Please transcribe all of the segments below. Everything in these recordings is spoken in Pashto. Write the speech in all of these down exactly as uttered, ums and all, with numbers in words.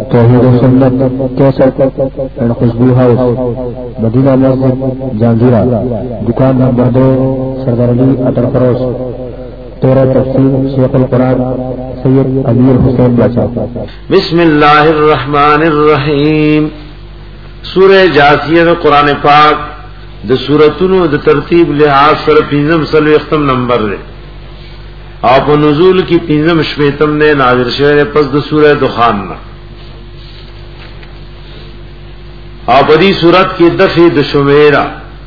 توحید و سنت کیسٹ اینڈ خوشبو ہاؤس مدینہ مسجد جہانگیرہ دکان نمبر دو سردار علی اٹل فروش تیرہ تفسیر شیخ القرآن سید امیر حسین باچا. بسم اللہ الرحمن الرحیم. سورہ جاثیہ قرآن پاک د سورتونو د ترتیب لحاظ سره پنځم سلو ختم نمبر دی او په نزول کې پنځم شپیتم نه نازل شوی پس د سورہ دخان نه او په دې سورت کې دفع د شمیرا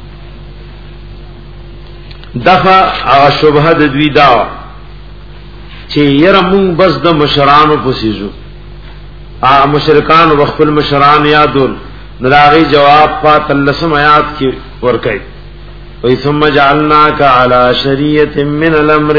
دفع او شبهه د دوی دا چې یره مونږ بس د مشرانو پسیزو ا مشرکان وقف المشران یادول دراغی جواب پات اللسم آیات کی ورکی وی ثم جعلناک علی شریعت من الامر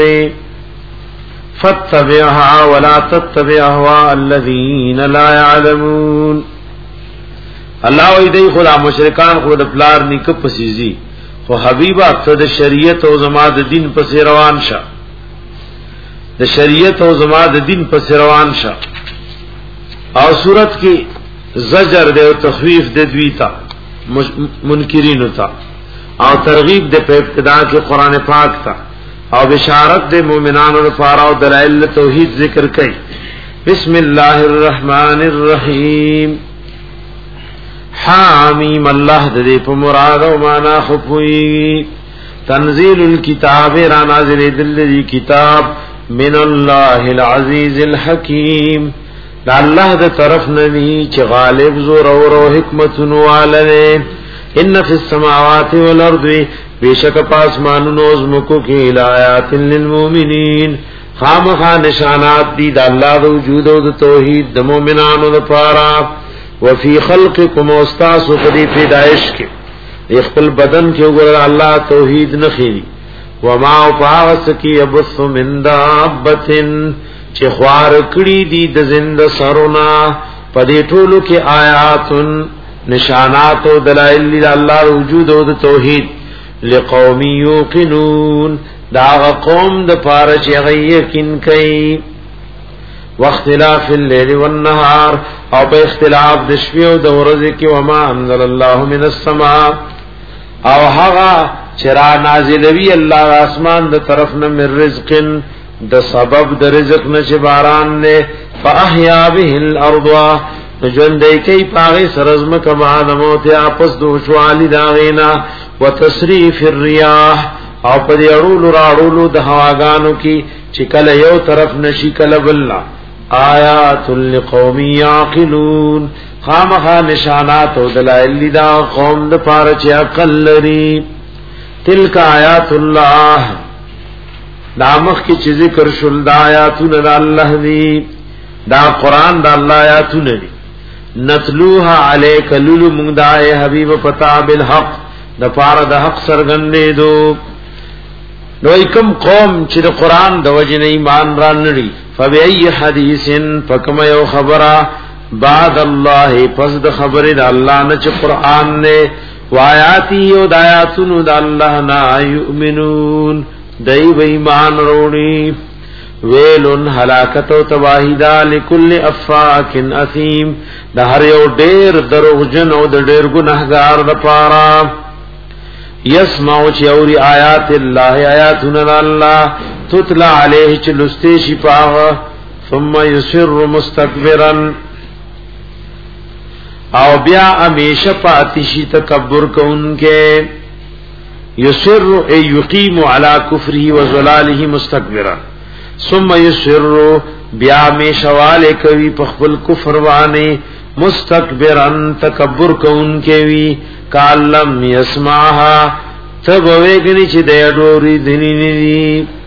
فاتبعها ولا تتبع اهواء الذین لا يعلمون. اللہ وی دی خدا مشرکان خود پلار نکب پسیزی خو حبیبا اکتر دا شریعت و زماد دین پس روان شا دا شریعت و زماد دین پس روان شا او صورت کی زجر دے و تخویف دے دوی تا منکرینو تا او ترغیب دے پہ ابتدا کے قرآن پاک تا او بشارت دے مومنان و فارا و دلائل توحید ذکر کئی. بسم اللہ الرحمن الرحیم. حامیم اللہ دے پہ مراد و مانا خفوئی تنزیل الكتاب را نازل دل دی کتاب من اللہ العزیز الحکیم دا اللہ دا طرف نبی چی غالب زور اور حکمت نوالنے. ان فی السماوات والارض بیشک پاسمان نوزمکو کی الایات للمومنین خام خان نشانات دی دا اللہ دا وجود و دا توحید دا مومنان و دا پارا وفی خلقکم استاس و قدی پیدائش کے اخپل بدن کے اگر اللہ توحید نخیری وما پاغس کی ابث من دابتن چه خوار کړي دي د زند سرونا پدې ټولو کې آیاتن نشانات او دلائل د الله وجود او د توحید لقوم یوقنون دا قوم د پاره چې یقین کوي. واختلاف الليل والنهار او په اختلاف د شپې او د ورځې کې وما انزل الله من السماء او هغه چې را نازلوي الله اسمان د طرف نه من رزقن د سبب د رزق نشه باران نه فاحیا به الارض ژوندې کوي پاغه سرزم کما د موت اپس دو شوالی داغینا وتصریف الرياح او په دې اړولو راړولو د هواګانو کې چې کله یو طرف نشي کله بل آیات لقوم یعقلون خامخا نشانات او دلائل دا قوم د پاره چې عقل لري. تلک آیات الله دامخ کی چیز ذکر شل دا آیاتون دا اللہ دی دا قرآن دا اللہ آیاتون دی نتلوها علیک لولو منگ دا اے حبیب پتا بالحق دا پارا دا حق سرگندے دو نو اکم قوم چی دا قرآن دا وجن ایمان ران نڑی فبئی حدیث فکم یو خبرہ بعد اللہ پس دا خبر دا اللہ نچ قرآن نے وآیاتی و دا آیاتون دا اللہ نا یؤمنون دای به ایمان وروړي. ویلن هلاکت او تباہی دا لكل افاک اثیم د هر یو ډیر دروغجن او د ډیر ګناهګار د پاره یسمعو چې اوري آیات الله آیاتنا الله تتلا علیه چې لسته شي پاغه ثم یسر مستكبرا او بیا امیشه پاتشي تکبر کوونکې یسر ای یقیم علی کفره و ضلاله مستكبرا ثم یسر بیا می شواله کوي په خپل کفر باندې مستكبرا تکبر کوونکې وی کالم یسمعها تب وګنی چې د اډوري دنی نی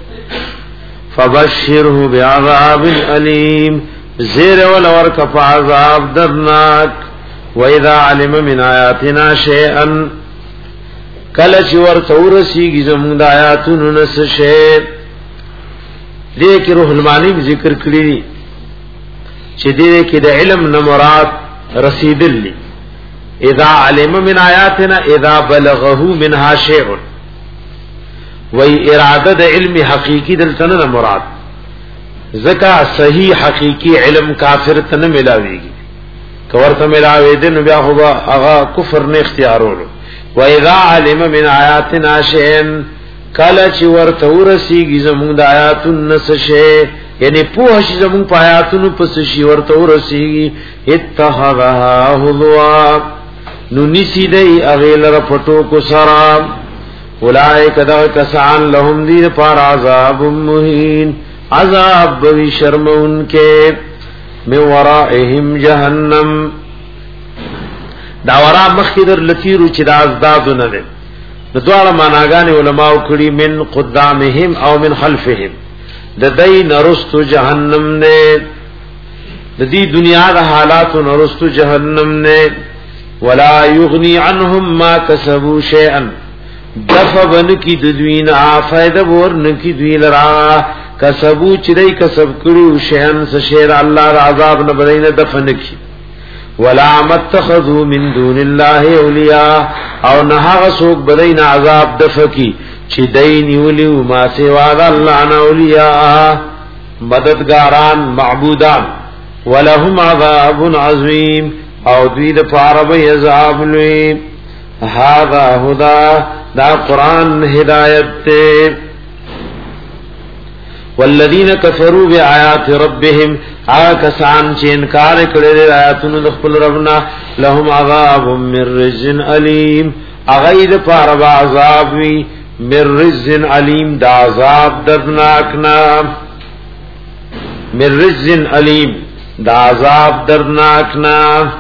فبشره بعذاب الیم زیر ول ورک فعذاب درناک و اذا علم من آیاتنا شیئا کله چې ورته ورسیږي زموږ د آیاتونو نس شی دې کې روح المانی ذکر کړی چې دې کې د علم نه مراد رسیدلی اذا علم من آیاتنا اذا بلغه منها شیء وی اراده د علم حقیقی دلته نه مراد زکا صحیح حقیقی علم کافر ته نه ملاویږي کورته ملاوي دین بیا خو هغه کفر نه اختیارولو. و اذا علم من آیاتنا شیئا کله چې ورته ورسیږي زمونږ د آیاتونو نس شي یعنی په شي زمونږ په آیاتونو پس شي ورته ورسیږي اتخذها هزوا نو نسی دی اغیل را پټو کو سرا اولائک دا کسان لهم دیر پار عذاب مہین عذاب بوی شرم ان کے من ورائهم جہنم دا ورا مخدر لتیرو چی دا ازدادو نده دوار ماناگان علماء کڑی من قدامهم او من خلفهم دا دی نرستو جہنم نے دا دی دنیا دا حالاتو نرستو جہنم نے ولا یغنی عنهم ما کسبو شیئن دفع بنکی ددوین آفائد بورنکی دوی لرا کسبو چدئی کسب کرو شیئن سشیر اللہ را عذاب نبرین دفع نکی ولا متخذو من دون اللہ اولیاء او نحاغ سوک بدین عذاب دفع کی چدئی ولیو ما سواد اللہ نا اولیاء مددگاران معبودان ولهم عذاب عظیم او دوی د پاره به عذاب لوی هاذا هدى دا قران هدایت ته والذین کفروا بآیات ربهم آکسان چې انکار کړي د آیاتونو د خپل ربنا لهم عذاب من رجز علیم اغید پاره عذاب وی من رجز علیم دا عذاب دردناک نا من رجز علیم دا عذاب دردناک نا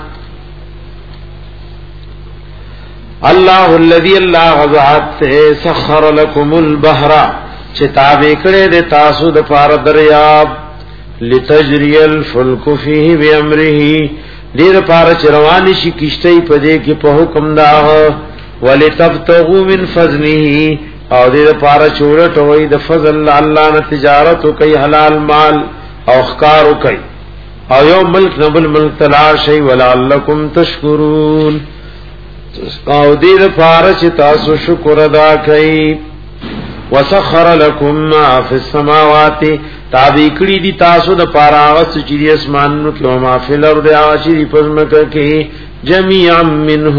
اللہ الذی اللہ غزات سخر لکم البحر چتابے کڑے دے تاسو د پار دریاب لتجری الفلک فیہ بیامرہ دیر پار چروانی شی کشتی پدے کی په حکم دا ولتبتغوا من فضلہ او دیر پار چورٹ ہوئی د فضل اللہ نہ تجارت کئی حلال مال او خکار کئی او یو ملک نبل ملک تلاشی ولعلکم تشکرون او دیر پارچ تاسو شکر ادا کئی وسخر لکم ما فی السماوات تابع کړي دي تاسو د پاراغت چې د اسمانونو کې او ما فی الارض چې د پزمکه کې جميعا منه.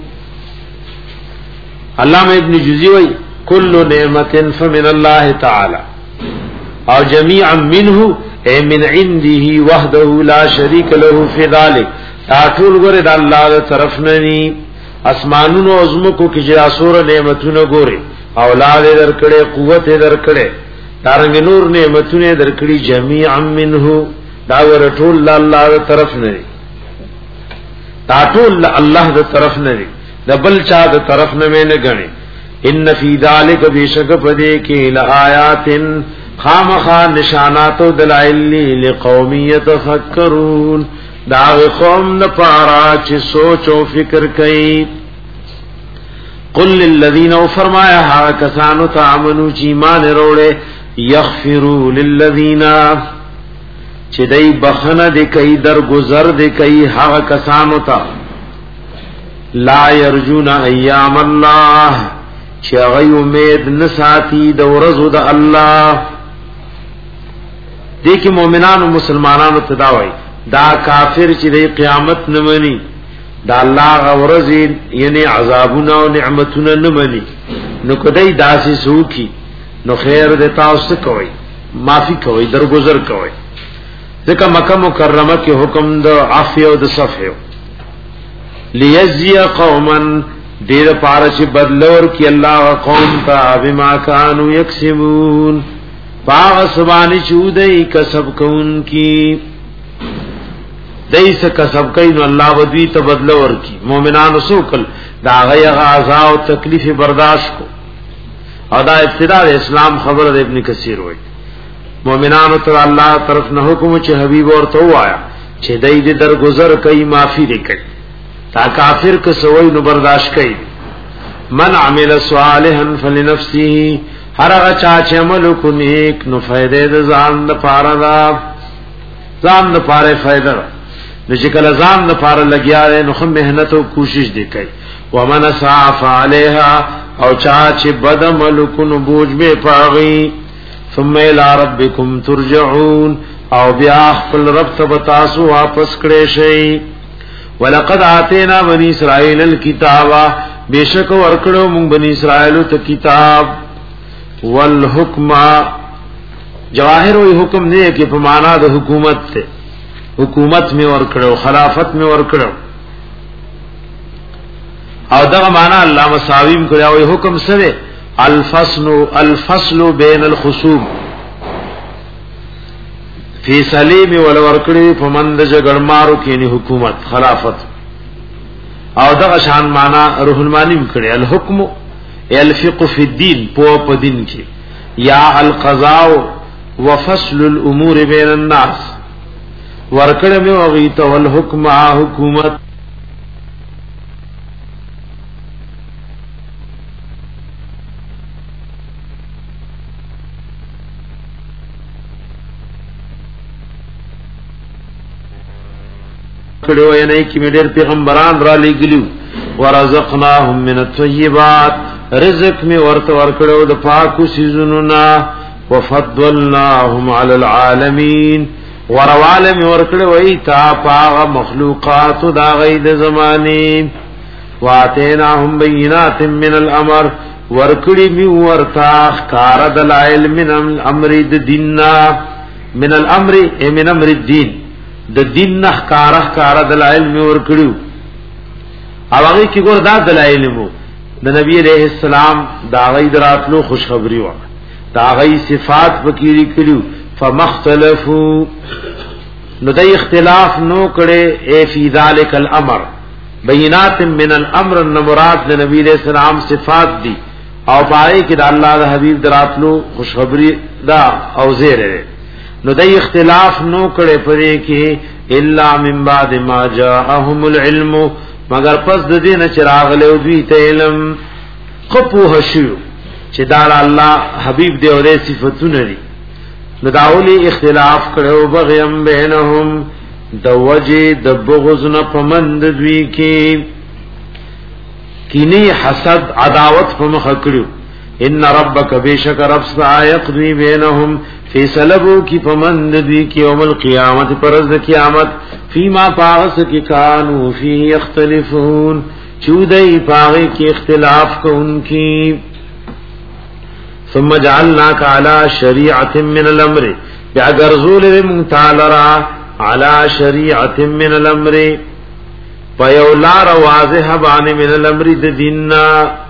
علامہ ابن جوزی وی کل نعمت فمن الله تعالی او جميعا منه اي من عنده وحده لا شريك له في ذلك ټول ګره د الله تر طرف نه ني اسمانونو عظمکو کی جاسور نعمتونه ګوري اولاد درکړي قوت درکړي دارنګ نور نعمتونه درکړي جميعا منه دا ور ټول الله طرف نه دا ټول الله د طرف نه د بل چا د طرف نه نه غني ان فی ذلک بیشک پدې کې لآیات خامخا نشانات و دلائل لقوم یتفکرون دا قوم نه پارا چې سوچ او فکر کوي. قل للذین او فرمایا ها کسانو تعمنو چې ایمان وروړي یغفروا للذین چې دای بخنه د کوي در گذر د کوي ها کسانو ته لا یرجون ایام الله چې غي امید نساتی د ورځو د الله. دې کې مؤمنانو مسلمانانو ته دا وایي دا کافر چې د قیامت نه مني دا الله غورزي یعنی عذابونه او نعمتونه نه مني نو کدی داسې سوکي نو خیر د تاسو کوي معافي کوي درگذر کوي. ځکه مکه مکرمه کې حکم د عفو او د صفح ليجزي قوما دیر پارچ بدلور کی الله قوم تا بما كانوا يكسبون باغ سبانی چودئی کسب کون کی دیس کسب کئی نو اللہ ودوی تبدل ورکی مومنان سوکل دا غی غازا و تکلیف برداشت کو او دا ابتداء اسلام خبر دا ابن کثیر ہوئی مومنان تو اللہ طرف نہ حکم چھ حبیب اور تو آیا چھ دی دی در گزر کئی معافی دے کئی تا کافر کسوئی نو برداشت کئی. من عمل صالحا فلنفسه ہر اچا چمل کو نیک نو فائدے د ځان د پاره دا ځان د پاره فائدہ نو چې کله ځان د پاره لګیا نو هم مهنت او کوشش دی کوي. ومن صاف علیها او چا چې بد عمل کو نو بوج به پاغي ثم الى ربکم ترجعون او بیا خپل رب ته تاسو واپس کړئ شي. ولقد آتینا بنی اسرائیل الکتاب بیشک ورکړو مونږ بنی اسرائیل ته کتاب والحکم جواهر وی حکم نه کې په معنا د حکومت ته حکومت می ورکړو خلافت می ورکړو او دا معنا الله مساویم کړو وی حکم سره الفصل الفصل بین الخصوم فی سلیم ول ورکړي په مند جګړمارو کې نه حکومت خلافت او دا شان معنا روح المانی کړي الحکم الفقه فی الدین په په دین کې یا القضاء وفصل الامور بین الناس ورکړه مې وغیته والحکم حکومت کړو یې نه کې مې ډېر پیغمبران را لېګلو ورزقناهم من الطيبات رزق می ورته ورکړو د پاکو سيزونو نا وفضلناهم على العالمين ورواله می ورکړو ای تا پاغه مخلوقات دا غید زمانه واتیناهم بینات من الامر ورکړی می ورتا کار دلائل من الامر د دیننا من الامر من امر الدين د دین نه کار کار دلائل می ورکړو او هغه کی ګور دا دلائل مو د نبی علیہ السلام دا غي دراتلو خوشخبری و دا غي صفات وکیری کړو فمختلفو نو د اختلاف نو کړي اے فی ذلک الامر بینات من الامر مراد د نبی علیہ السلام صفات دی او پای کې د الله د حبیب دراتلو خوشخبری دا او زیره نو د اختلاف نو کړي پرې کې الا من بعد ما جاءهم العلم مگر پس د دې نه چراغ له دوی ته علم خپوه شو چې دا الله حبيب دی او د صفاتونه لري نو داولي اختلاف کړو بغیم بینهم د وجه د بغض نه پمند دوی کې کینی حسد عداوت په مخ کړو ان ربک بیشک رب سایقضی بینهم فی سلبو کی پمند دوی کې یوم القیامت پرز د قیامت فیما پاغس کی کانو فی اختلافون چودئی پاغی کی اختلاف کو ان کی ثم جعلناک علی شریعت من الامر بیاگر زول منتالرا علی شریعت من الامر پیولار واضح بان من الامر دیننا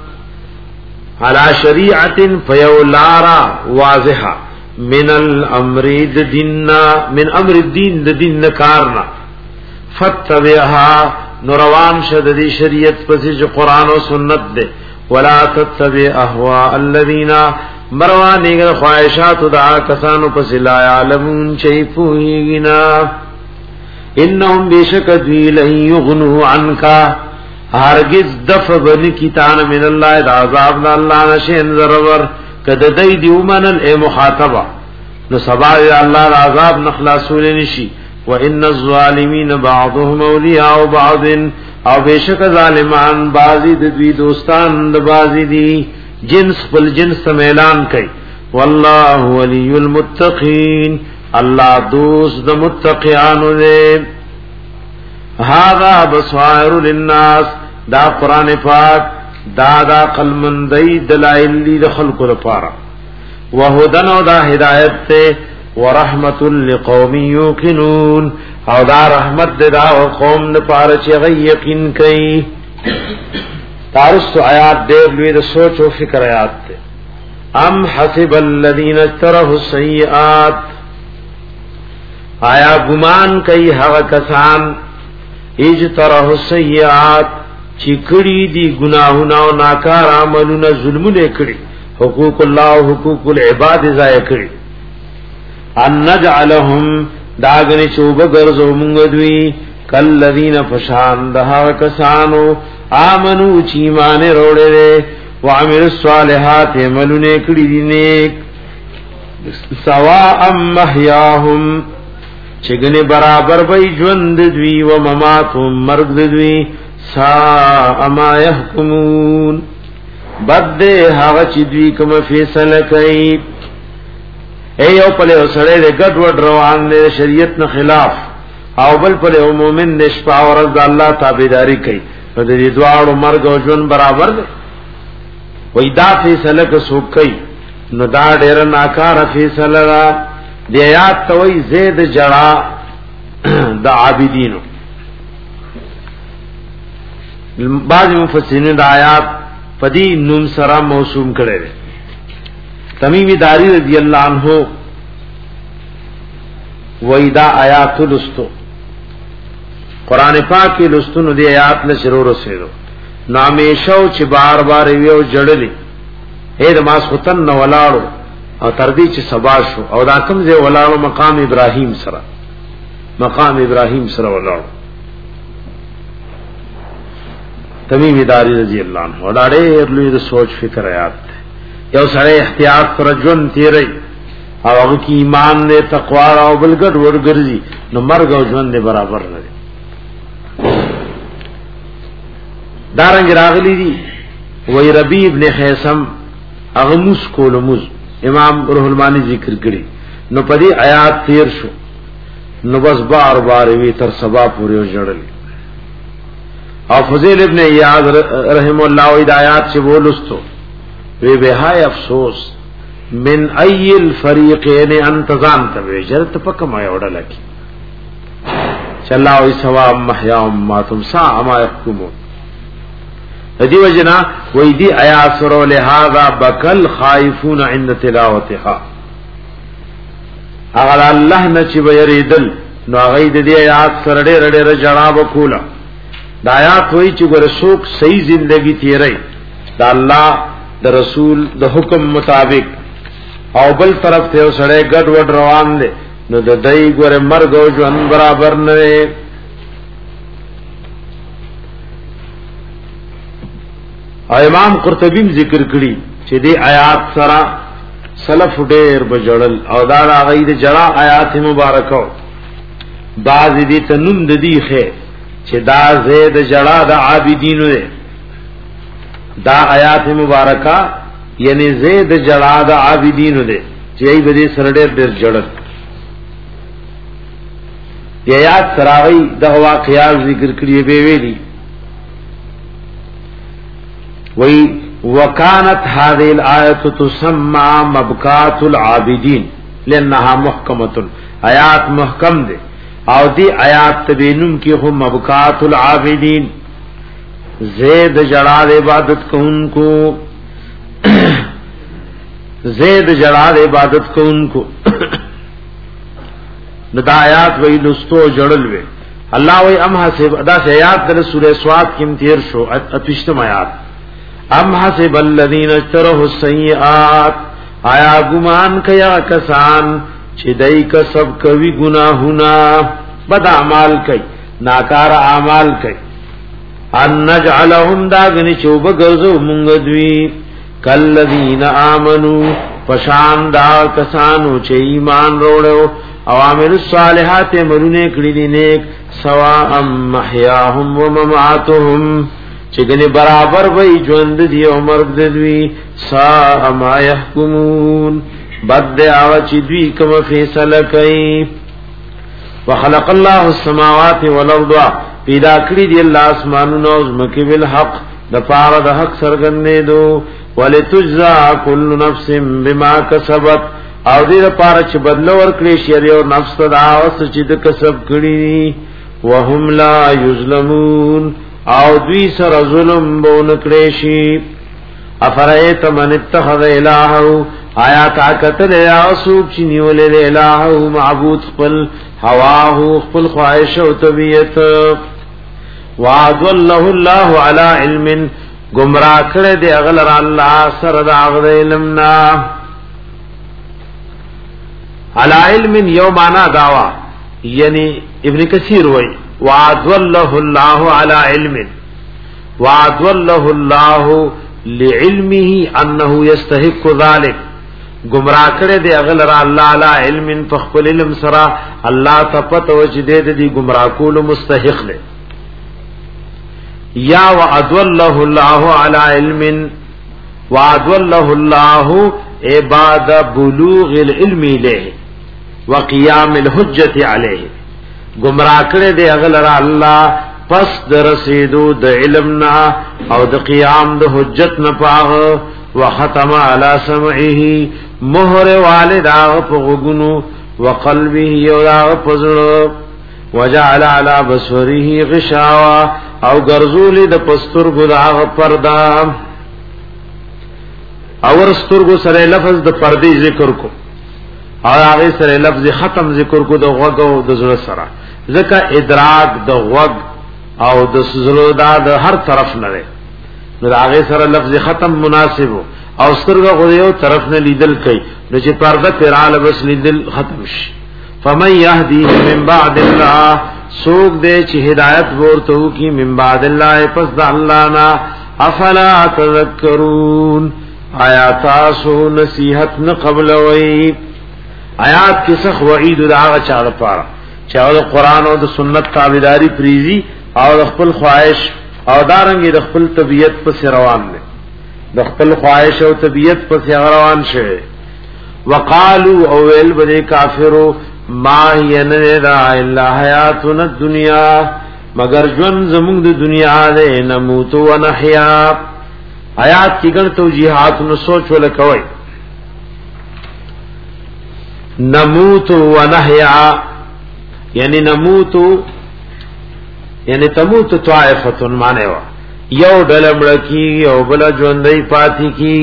علی شریعت پیولار واضح من الامر دیننا من امر الدین دین کارنا فتبعها نوروان شددی شریعت پسی جو قرآن و سنت دے ولا تتبع احواء الذین مروانی گر خواہشات دعا کسانو پسی لا یعلمون چی پوہیگنا انہم بیشک دوی لن یغنو عنکا ہرگز دف بن کتان من اللہ دا عذاب دا اللہ نشین ضرور کد دی دیومن اے مخاطبہ نو سبا اللہ دا عذاب نخلاصو لنشی وَإِنَّ الظَّالِمِينَ بَعْضُهُمْ أَوْلِيَاءُ بَعْضٍ او بیشک ظالمان بازی د دوی دوستان د بازی دی جنس بل جنس میلان کئی واللہ ولی المتقین اللہ دوست د متقیان دے هذا بصائر للناس دا قرآن پاک دا دا قلمندی دلائل لی د خلق لپارا وہدن و دا ہدایت تے ورحمت لقوم یوقنون او دا رحمت دا قوم نے پار چ یقین کئی تارس آیات دیر لوی دا سوچ و فکر آیات تے ام حسب الذین اجترحوا السیئات آیا گمان کئی ہوا کسان اجترحوا السیئات چکڑی دی گناہونا و ناکار عملونا ظلمونے کڑی حقوق اللہ و حقوق العباد ضائع کڑی ان نجعلهم داغنی چوب گرزو منگدوی کالذین فشان دہا کسانو آمنو چیمان روڑے دے وعمل الصالحات عملو نیکڑی دی نیک سواء محیاهم چگن برابر بی جوند دوی و مماتهم مرگ دوی ساء ما یحکمون بد دے حاغ چی دوی کم فیصل کئی اے یو پلے او سڑے دے گد وڈ روان دے شریعت نا خلاف او بل پر یو مومن د شپه او ورځ د الله تابعداري کوي په دې دواړو مرګ او ژوند برابر دی وای دا فیصله که څوک کوي نو دا ډېر ناکار فیصله را دی آیات ته وای زید جڑا د عابدینو بعض مفسرین د آیات پدی نوم سره موسوم کړي تمیم داری رضی اللہ عنہ ویدا آیات لستو قرآن پاک کی لستو دی آیات لشرور رسیدو نامیشو چی بار بار ویو جڑلی اید ماس خطن نولاړو او تردی چی سبا شو او دا کم زی ولاړو مقام ابراہیم سره مقام ابراہیم سره ولاړو تمیم داری رضی اللہ عنہ دا ډېر لوی د سوچ فکر آیات یو سره احتیاط پر جون تیری او هغه کی ایمان دې تقوا او بلګډ ورګرځي نو مرګ او ژوند دې برابر نه دي دارنګ راغلی دي وای ربی ابن خیسم هغه موس کول موس امام روح المانی ذکر کړي نو پدې آیات تیر شو نو بس بار بار وی تر سبا پورې جوړل او فضیل ابن ایاض رحم الله ہدایات سے بولستو وی بهای افسوس من ای الفریقین انتظام تبی جرت پکم آیا وڑا لکی چلاوی ثواب محیا اماتم سا اما یحکمون دی وجنا وی دی آیات سرو لہذا بکل خائفون عند تلاوتها اگر اللہ نچی بیریدل نو اغید دی آیات سرڑے رڑے رجڑا بکولا دا آیات ہوئی چی گر سوک صحیح زندگی تیرئی دا اللہ دا رسول دا حکم مطابق او بل طرف ته سړی ګډ وډ روان دي نو د دای ګور مرګ او ژوند برابر نه وي امام قرطبی ذکر کړي چې دې آیات سره سلف ډېر بجړل او دا هغه د جړه آیات مبارکو بعض دې تنم د دې خې چې دا زید جړه د عابدینو ده دا آیات مبارکہ یعنی زید جڑا دا عابدینو دے چیئی بدی سرڈیر دیر جڑت یہ آیات سراغی دا واقعات ذکر کریے بے ویلی وی وکانت هذه الآیت تسمى مبکات العابدین لانها محکمت آیات محکم دے او دی آیات تبینم کی ہم مبکات العابدین زید جڑاد عبادت کو ان کو زید جڑاد عبادت کو ان کو ندایات وی لستو جڑل وے اللہ وی ام حسب ادا سے آیات در سورہ سواد کی امتیر شو اتوشتم آیات ام حسب الذین اجترہوا السیئات آیا گمان کیا کسان چدئی کسب کوي گناہونا بد اعمال کئی ناکار اعمال کئی ان نجعلهم داغنی چوب گرزو منگدوی کالذین آمنو پشان دا کسانو چه ایمان روڑو اوامر الصالحات مرونه کړی دي نیک سواء محیاهم و مماتهم چې ګنې برابر وي ژوند دی او مرګ دی ساء ما يحكمون بد او چې دوی کوم فیصله کوي وخلق الله السماوات والارض پیدا کړی دی الله اسمانونو او زمکه بالحق د پاره د حق سرګنې دو ولتجزا كل نفس بما كسبت او دې لپاره چې بدل ورکړي شي او نفس دا اوس چې د کسب کړی وهم لا یظلمون او دوی سره ظلم بون کړي شي افرایت من اتخذ الهه آیا تا قتل یا سوق چې نیولې الهه معبود خپل هواه خپل خواهش او طبيعت وعد الله الله على علم گمراه کړه دی اغلر الله سره دا علمنا على علم یومانا داوا یعنی ابن کثیر وای وعد الله الله على علم وعد الله الله لعلمه انه يستحق ذلك گمراه کړه دی اغلر الله على علم فخپل علم سره الله تپت وجدید دی گمراه کول مستحق له یا وعد الله الله على علم وعد الله الله عباد بلوغ العلم له وقيام الحجة عليه گمراه کړي دی اغلر الله پس درسیدو د علمنا او د قیام د حجت نه پاغ وختم علی سمعه مهر والدا پغونو وقلبه یودا پزړو وجعل على بصره غشاوه او ګرځول د پستر ګداغ پردا اور سترګو سره لفظ د پردې ذکر کو او هغه سره لفظ ختم ذکر کو د غوږ او د زړه سره ځکه ادراک د غوږ او د زړه د هر طرف نه لري نو هغه سره لفظ ختم مناسب او سترګو غو یو طرف نه لیدل کوي نو چې پرده پیراله بس لیدل ختم شي فمن يهدي من بعد الله سوق دے چې هدایت ورته کی من بعد الله پس د الله نا افلا تذکرون آیات تاسو نصیحت نه قبل وی آیات کې څخ وعید دغه چا لپاره چې د قران او د سنت تابعداري پریزي او د خپل خواهش او دارنګ د خپل طبيعت په روان دي د خپل خواهش او طبيعت په روان شي وقالو او ول بده کافرو ما ینرا الا حیاتنا الدنیا مگر جون زمون د دنیا ده نموت و نحیا آیات کی ګڼ توجیهات نو سوچ ولکوي نموت و نحیا یعنی نموت یعنی تموت طائفه معنی وا یو ډلمړ کی یو بل ژوندۍ پاتې کی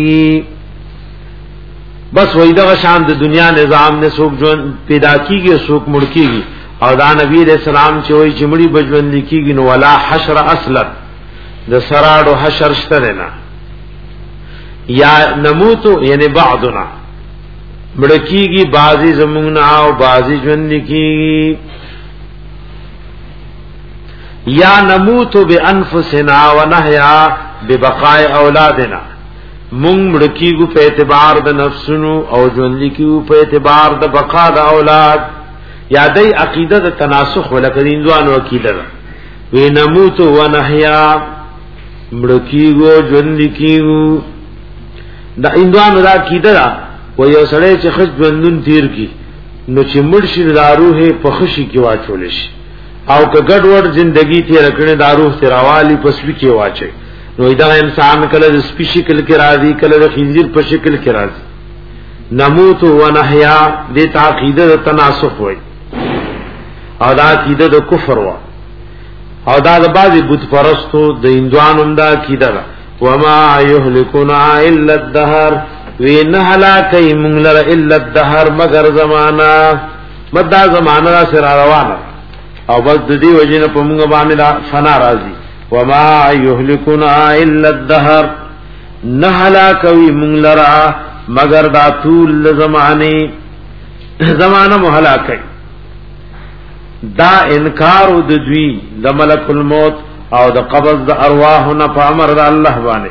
بس وای دا شان د دنیا نظام نے سوک جون پیدا کیږي سوک مړ کیږي او دا نبی رسول سلام چې وای چې مړي بجوند کیږي نو ولا حشر اصلا د سراړو حشر شته نه یا نموت یعنی بعضنا مړ کیږي بعضی زمونږ او بعضی ژوند کیږي یا نموت بانفسنا ونحیا ببقاء اولادنا مونږ مړکیږو په اعتبار د نفسونو او ژوند کیو په اعتبار د بقا د اولاد یادای عقیده د تناسخ ولکدین ځوانو عقیده وی نموت و نحیا مړکیږو ژوند کیو د اندوانو د عقیده و یو سړی چې خج ژوندون تیر کی نو چې مرشي د روح په خشي کې واچول شي او که ګډوډ ژوندۍ تیر کړي د روح تیراوالی پسوي کې واچي نو دا انسان کله د سپی شکل کې راځي کله د خنزیر په شکل کې راځي نموت و نحیا د تعقیده د تناسخ وای او دا عقیده د کفر وا او دا د بعضی بت پرستو د اندوانم دا عقیده وما یهلکنا الا الدهر وین هلاکی مونږ الا الدهر مگر زمانہ مدا زمانہ سره روانه او بس د دې وجنه په مونږ باندې فنا راځي وما يهلكنا الا الدهر نهلا کوي مونږ لرا مگر دا طول زمانه زمانه مهلاکي دا انکار د دوی د ملک الموت او د قبض د ارواح نه په امر د الله باندې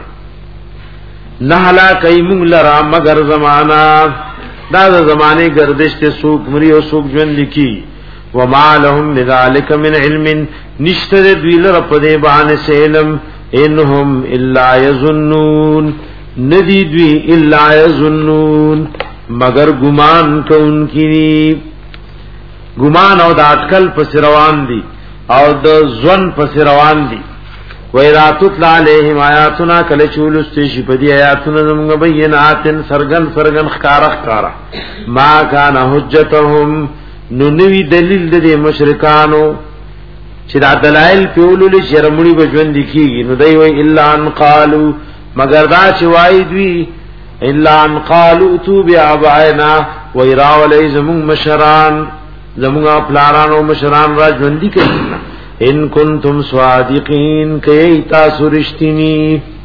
نهلا کوي مونږ لرا مگر زمانہ دا د زمانه گردش ته سوق مري او سوق ژوند لکی وما لهم لذلك من علم نشتر دویل رب دے بان سیلم انهم الا یظنون ندی دوی الا یظنون مگر گمان کون کی گمان او د اٹکل پس روان دی او د ظن پس روان دی و اذا تتلى عليهم آیاتنا کل چولستی شپدی آیاتنا زمغ بینات سرگن سرگن خکارا خکارا ما کان حجتهم نو نوی دلیل د مشرکانو چې دا دلایل پیولل شرمړي بجوند کیږي نو دوی وی الا ان قالو مگر دا چې وای دوی الا ان قالو تو بابائنا و يراولای زمون مشران زمون پلارانو مشران را ژوند کیږي ان کنتم صادقین کای تاسو رښتینی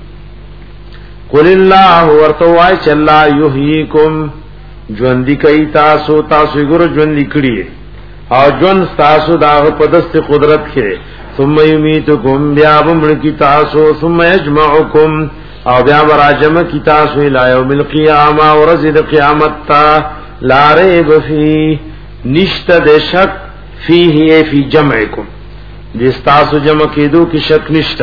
قل الله ورتوای چې الله یحییکم ژوند کای تاسو تاسو ګور ژوند کړی او ژوند تاسو دا په دست قدرت کې ثم یمیتکم بیا بمړ کی تاسو ثم یجمعکم او بیا راجم کی تاسو الی یوم القیامه ورځ د قیامت تا لا ریب فی نشته د شک فیه فی جمعکم دې تاسو جمع کېدو کې شک نشته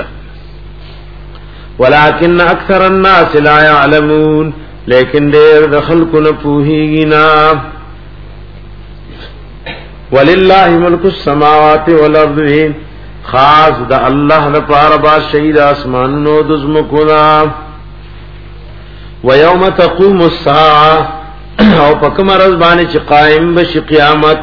ولکن اکثر الناس لا يعلمون لیکن دیر دخل کو نه پوهیږي نه وللہ ملک السماوات والارض خاص دا اللہ لپاره بادشاہی د اسمانونو د زمکو دا ويوم تقوم الساعه او پکم مرز باندې چې قائم بشي قیامت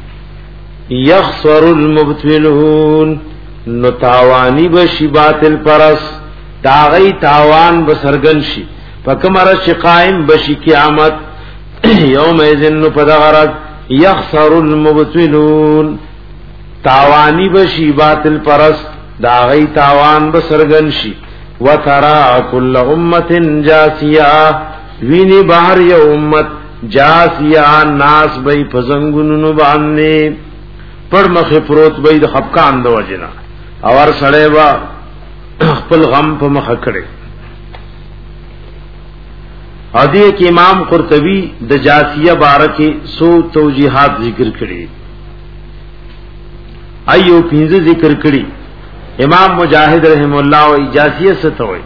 یخسر المبتلون نو تاوانی بشي باطل پرس داغی تاوان بسرگن شي پکم مرز چې قائم بشي قیامت یوم اذن پدغرد یخسر المبتلون تاوانی بشي باطل پرس داغی تاوان بسرگن شي وترى كل امه جاسيه ویني بهر یو امت جاسیا ناس بای پزنگونو باندې پر مخ پروت بای د خفقان د وجنا اور سړی با خپل غم په مخ کړي ادي کې امام قرطبي د جاسیه بارکه سو توجیحات ذکر کړي ایو پینځه ذکر کړي امام مجاهد رحم الله او جاسیه څه ته وایي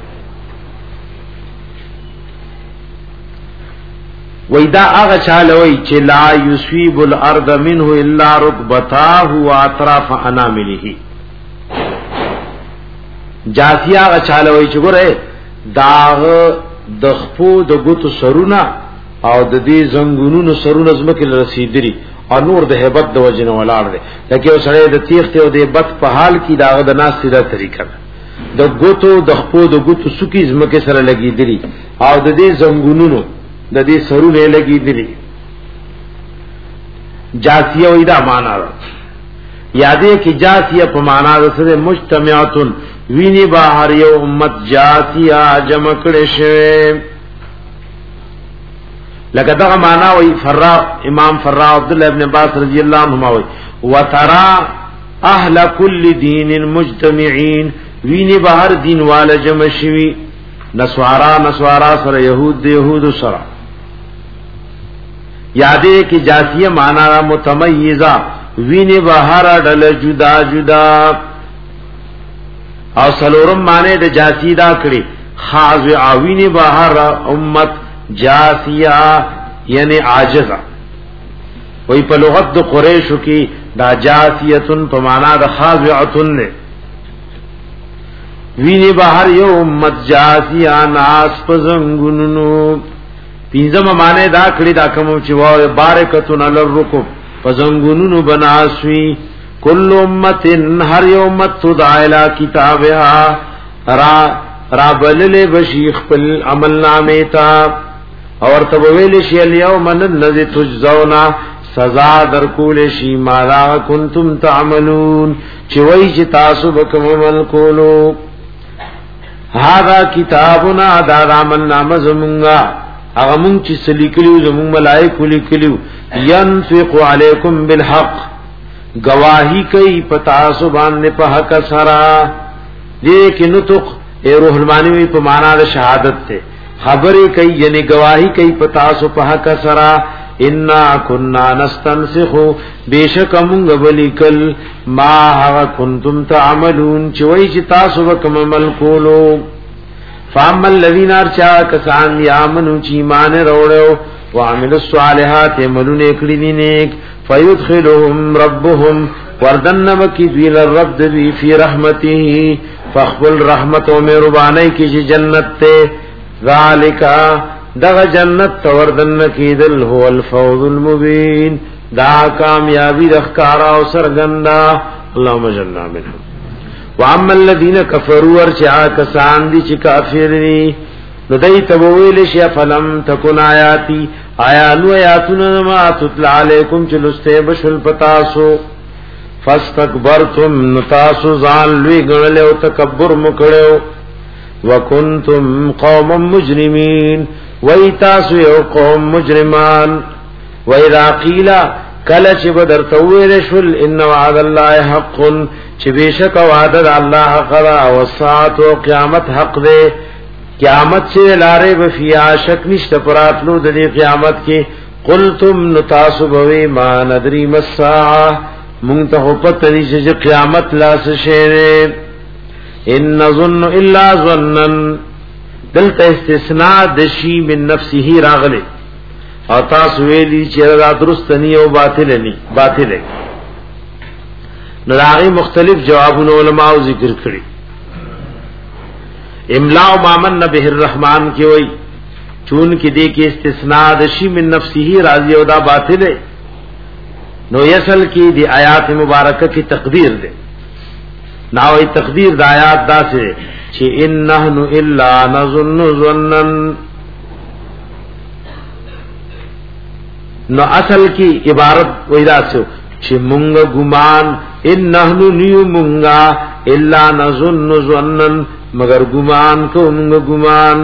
ویدا آغا چالوی چه لا یسویب الارض منه الا رکبتاه و اطراف انامله جاسی آغا چالوی چه گو رہے داغ دخپو دگوتو سرونا او د دې زنګونونو سرونه زمکه رسیدري او نور د hebat د وجنه ولاړ دي لکه سره د تیخته او د hebat په حال کې داغه د ناس سره طریقه د ګوتو د خپو د ګوتو سکی زمکه سره لګیدري او د دې زنګونونو د دې سرونه لګیدري جاسیه وېدا معنا را یادې کې جاسیه په معنا سره مجتمعاتن ویني بهر یو امت جاسیه جمع کړي شه لکه دا معنا وی فرا امام فرا عبد الله ابن عباس رضی الله عنهما وی وترى اهل كل دين مجتمعين ویني بهر دین والا جمع شوی نسوارا نسوارا سره يهود د يهود سره یادې کی جاسیه معنا متمیزه ویني بهر ډل جدا جدا او سلورم معنی د جاسی دا کړي خاص اویني بهر امت جاسیہ یعنی عاجزہ وہی په لغت د قریشو کې دا جاسیتن په معنا د خاضعتن نه ویني بهر یو امت جاسیہ ناس پزنګونو پینځم معنی دا کړی دا کوم چې وای بارکتن الرکب پزنګونو بناسوی کل امتن هر یو امت تدعى الى کتابها را را بلل بشیخ پل عمل نامیتا اور تبویل شی الیوم الذی تجزونا سزا در کول شی ما لا کنتم تعملون چوی چې تاسو بکم عمل کولو هاذا کتابنا دا عمل نام زمونگا هغه مونږ چې سلیکلیو زمون ملائکه لیکلیو ينفق علیکم بالحق گواہی کوي پتا سو باندې په حق سرا دې کې نطق اے روح المانی په معنا د شهادت ته خبرې کوي یعنی گواہی کوي پتا سو په حق سرا ان كنا نستنسخ بیشک مونږ ولیکل ما هغه کنتم تعملون چې وای چې تاسو وکم عمل کولو فاما الذين ارشا کسان یامنو چې ایمان وروړو وعملوا الصالحات عملون کړي دي نیک فيدخلهم ربهم وردن وکي ذی الرب ذی فی رحمته فخبل رحمت و مهربانی کی چې جنت ته ذالک دغه جنت توردن کی دل هو الفوز المبین دا کامیابی رخکارا او سرګندا اللهم جننا منهم واما الذين كفروا ارجع کسان دي چې کافر دي نو دای تبویل شی فلم تکون آیاتی آیا نو آیاتنا ما تطلع علیکم چلسته بشل پتاسو فاستكبرتم نتاسو ځان لوی ګڼل او تکبر مکړو وکنتم قوما مجرمین وای تاسو یو قوم مجرمان واذا قیل کله چې بدر تویر شل ان وعد الله حق چې بشک وعده الله حق او الساعه او قیامت حق ده قیامت سے لارے بفیا شک نشت پراتلو د دې قیامت کې قلتم نتاسو بوي ما ندری مساعه مونږ ته پته نشي چې قیامت لا څه شي ان نظن الا ظنن دلته استثناء د شی من نفسه راغله او تاسو ویلی چې دا درست نه او باطل نه باطل نه نو هغه مختلف جوابونه علماء ذکر کړي املاء ما من به الرحمن کی وای چون کې دې کې استثناء د شی من نفسه راضی او دا باطل ہے نو یصل کې دی آیات مبارکه کی تقدیر ده ناوې تقدیر د آیات دا سه چې ان نحن الا نظن ظننا نو اصل کی عبارت وېدا سه چې مونږ ګمان ان نحن نیو مونږه الا نظن ظننا مگر ګمان کو مونږ ګمان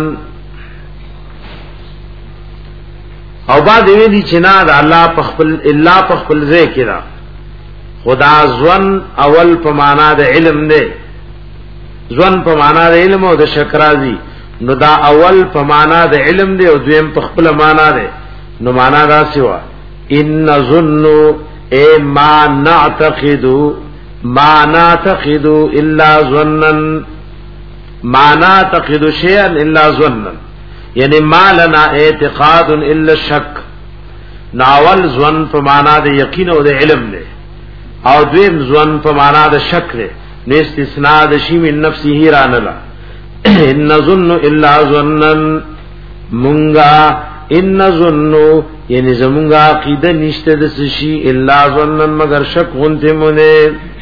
او بعد ویلی چې نه د الله په خپل الا په خپل ځای کې دا خدا ځوان اول په معنا د علم دی ځوان په معنا د علم او د شکرازي نو دا اول په معنا د علم دی او دویم په خپل معنا دی نو معنا دا سوا ان ظن اے ما نعتقد ما نعتقد الا ظنا ما نعتقد شيئا الا ظنا یعنی ما لنا اعتقاد الا الشک ناول ظن په معنا د یقین او د علم نه او دویم ظن په معنا د شک نه نو استثناء د شی من نفسه رانلا ان ظن الا ظنا مونږه ان ظن یعنی زمونږه عقیده نشته د شی الا ظنا مگر شک غونته مونږه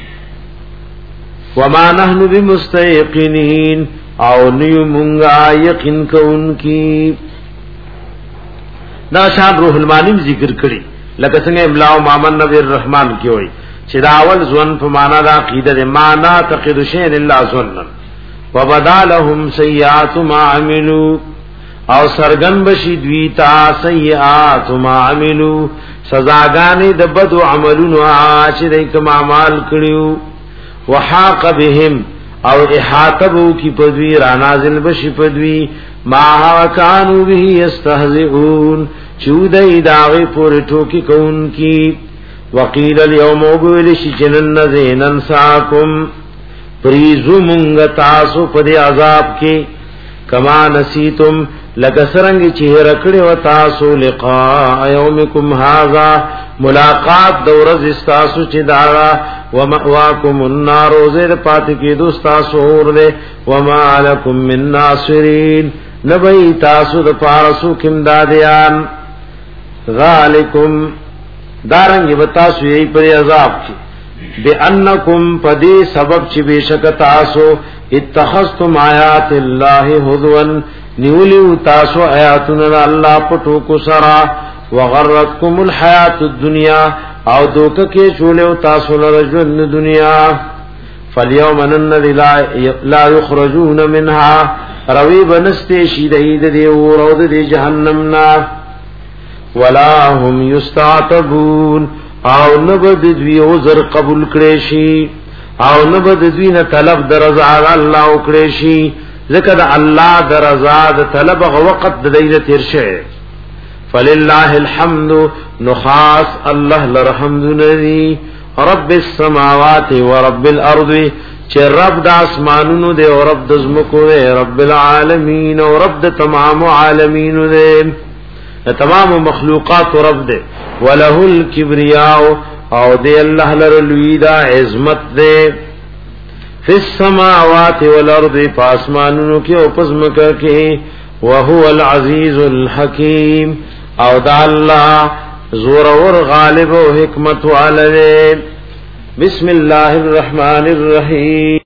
وما نحن بمستيقنين او نیو مونگا یقین کونکی دا شان روح المانی ذکر کړي لکه څنګه املاء مامن نبی الرحمن کی وای چې دا اول ځوان په معنا دا عقیده ده معنا تقید شین الا ظنن وبدا لهم سیئات ما عملوا او سرغن بشی دوی تا سیئات ما عملوا سزاګانې د بدو عملونو چې دای کوم اعمال کړیو وحاق بهم او احاطبو کی پدوی رانازل بشی پدوی ما کانو به یستهزئون چودای داغی پوری ٹوکی کون کی وقیل اليوم وبولشی جنن زینن ساکم پریزو منگ تاسو پدی عذاب کی کما نسیتم لکسرنگ چهر کڑی و تاسو لقاء یومکم هازا ملاقات دورز استاسو چی دارا ومأواکم النار وزیر پاتی کی دوستا سور دے وما لکم من ناصرین نبی تاسو دا پارسو کم دادیان ذالکم دارنگی بتاسو یہی پر عذاب کی بے انکم پدی سبب چی بے شک تاسو اتخذتم آیات اللہ حضون نیولیو تاسو آیاتنا اللہ پٹو کو سرا وغرتکم الحیات الدنیا او دوکه کې چولیو تاسو لره ژوند دنیا فالیوم ان لا یخرجون منها روی بنسته شیدید دی او د جهنم نا ولا هم یستعتبون او نبد دوی عذر قبول کړي شي او نبد دوی نه طلب درزا الله وکړي شي ځکه د الله درزا د طلب وخت د دې تیر شه فللله الحمد نخاص الله لرحمد ندی رب السماوات ورب الارض چې رب د اسمانونو دی او رب د زمکو دی رب العالمین او رب د تمام عالمین دی تمام مخلوقات رب دی وله الكبرياء او دی الله لرلوی دا عظمت دی فی السماوات والارض فاسمانونو کې او پزمکه کې وهو العزیز الحکیم او دا اللہ زور اور غالب و حکمت والے بسم اللہ الرحمن الرحیم